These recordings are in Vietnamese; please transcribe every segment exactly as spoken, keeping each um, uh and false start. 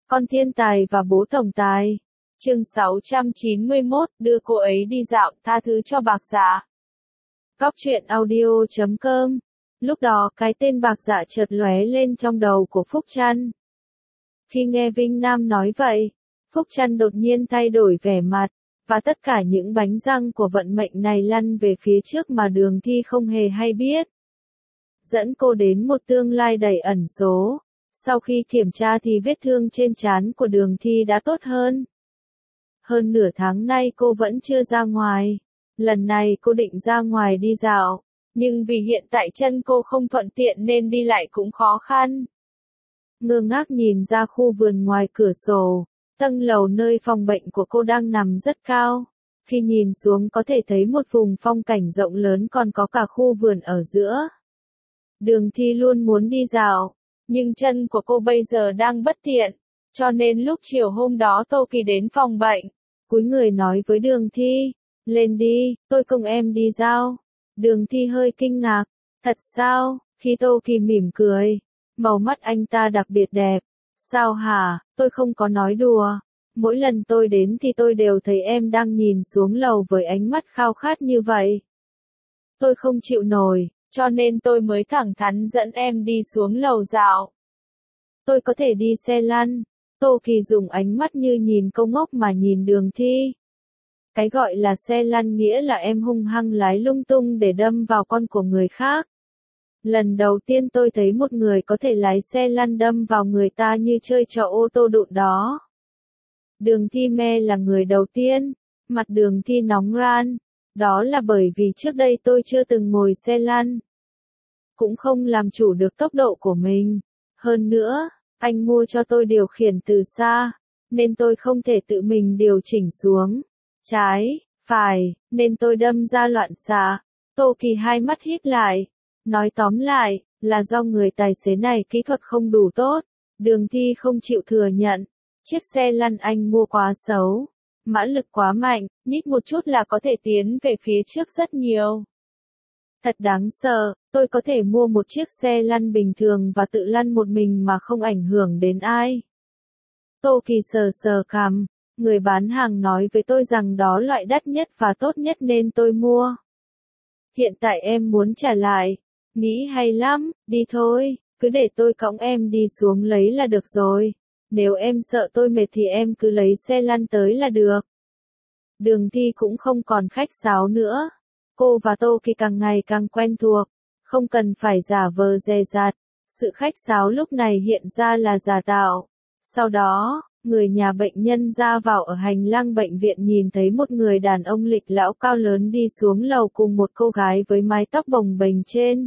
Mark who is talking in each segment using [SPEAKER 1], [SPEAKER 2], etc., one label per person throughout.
[SPEAKER 1] Con thiên tài và bố tổng tài. Chương sáu trăm chín mươi mốt, đưa cô ấy đi dạo, tha thứ cho Bạc Dạ. Góc truyện audio chấm com. Lúc đó cái tên Bạc Dạ chợt lóe lên trong đầu của Phúc Trăn. Khi nghe Vinh Nam nói vậy, Phúc Trăn đột nhiên thay đổi vẻ mặt, và tất cả những bánh răng của vận mệnh này lăn về phía trước mà Đường Thi không hề hay biết. Dẫn cô đến một tương lai đầy ẩn số. Sau khi kiểm tra thì vết thương trên trán của Đường Thi đã tốt hơn. Hơn nửa tháng nay cô vẫn chưa ra ngoài. Lần này cô định ra ngoài đi dạo, nhưng vì hiện tại chân cô không thuận tiện nên đi lại cũng khó khăn. Ngơ ngác nhìn ra khu vườn ngoài cửa sổ, tầng lầu nơi phòng bệnh của cô đang nằm rất cao. Khi nhìn xuống có thể thấy một vùng phong cảnh rộng lớn còn có cả khu vườn ở giữa. Đường Thi luôn muốn đi dạo, nhưng chân của cô bây giờ đang bất tiện, cho nên lúc chiều hôm đó Tô Kỳ đến phòng bệnh, cúi người nói với Đường Thi, lên đi, tôi cùng em đi dạo. Đường Thi hơi kinh ngạc, thật sao? Khi Tô Kỳ mỉm cười, màu mắt anh ta đặc biệt đẹp. Sao hả, tôi không có nói đùa. Mỗi lần tôi đến thì tôi đều thấy em đang nhìn xuống lầu với ánh mắt khao khát như vậy. Tôi không chịu nổi, cho nên tôi mới thẳng thắn dẫn em đi xuống lầu dạo. Tôi có thể đi xe lăn. Tô Kỳ dùng ánh mắt như nhìn câu ngốc mà nhìn Đường Thi. Cái gọi là xe lăn nghĩa là em hung hăng lái lung tung để đâm vào con của người khác. Lần đầu tiên tôi thấy một người có thể lái xe lăn đâm vào người ta như chơi trò ô tô đụng đó. Đường Thi me là người đầu tiên, mặt Đường Thi nóng ran. Đó là bởi vì trước đây tôi chưa từng ngồi xe lăn. Cũng không làm chủ được tốc độ của mình. Hơn nữa, anh mua cho tôi điều khiển từ xa, nên tôi không thể tự mình điều chỉnh xuống. Trái, phải, nên tôi đâm ra loạn xạ. Tô Kỳ hai mắt híp lại. Nói tóm lại, là do người tài xế này kỹ thuật không đủ tốt. Đường Thi không chịu thừa nhận. Chiếc xe lăn anh mua quá xấu. Mã lực quá mạnh, nhích một chút là có thể tiến về phía trước rất nhiều. Thật đáng sợ, tôi có thể mua một chiếc xe lăn bình thường và tự lăn một mình mà không ảnh hưởng đến ai. Tô Kỳ sờ sờ cằm, người bán hàng nói với tôi rằng đó loại đắt nhất và tốt nhất nên tôi mua. Hiện tại em muốn trả lại, nghĩ hay lắm, đi thôi, cứ để tôi cõng em đi xuống lấy là được rồi. Nếu em sợ tôi mệt thì em cứ lấy xe lăn tới là được. Đường Thi cũng không còn khách sáo nữa. Cô và Tô Kỳ càng ngày càng quen thuộc, không cần phải giả vờ dè dặt. Sự khách sáo lúc này hiện ra là giả tạo. Sau đó, người nhà bệnh nhân ra vào ở hành lang bệnh viện nhìn thấy một người đàn ông lịch lão cao lớn đi xuống lầu cùng một cô gái với mái tóc bồng bềnh trên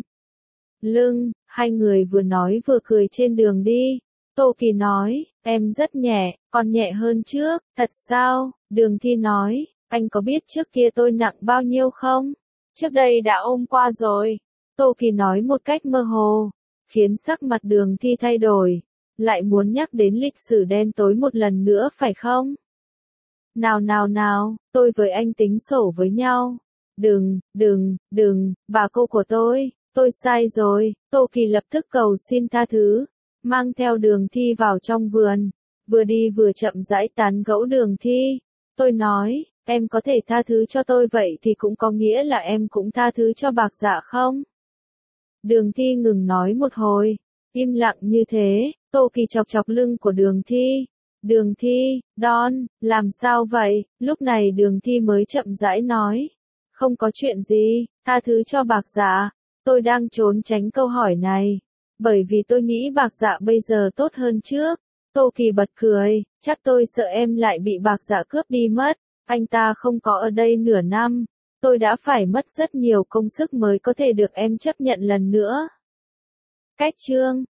[SPEAKER 1] lưng. Hai người vừa nói vừa cười trên đường đi. Tô Kỳ nói, em rất nhẹ, còn nhẹ hơn trước, thật sao? Đường Thi nói, anh có biết trước kia tôi nặng bao nhiêu không? Trước đây đã ôm qua rồi. Tô Kỳ nói một cách mơ hồ, khiến sắc mặt Đường Thi thay đổi. Lại muốn nhắc đến lịch sử đen tối một lần nữa phải không? Nào nào nào, tôi với anh tính sổ với nhau. Đừng, đừng, đừng, bà cô của tôi, tôi sai rồi. Tô Kỳ lập tức cầu xin tha thứ, mang theo Đường Thi vào trong vườn, vừa đi vừa chậm rãi tán gẫu Đường Thi. Tôi nói, em có thể tha thứ cho tôi vậy thì cũng có nghĩa là em cũng tha thứ cho Bạc Dạ không? Đường Thi ngừng nói một hồi, im lặng như thế. Tô Kỳ chọc chọc lưng của Đường Thi. Đường Thi, Don, làm sao vậy? Lúc này Đường Thi mới chậm rãi nói. Không có chuyện gì, tha thứ cho Bạc Dạ. Tôi đang trốn tránh câu hỏi này. Bởi vì tôi nghĩ Bạc Dạ bây giờ tốt hơn trước. Tô Kỳ bật cười, chắc tôi sợ em lại bị Bạc Dạ cướp đi mất. Anh ta không có ở đây nửa năm. Tôi đã phải mất rất nhiều công sức mới có thể được em chấp nhận lần nữa. Cách chương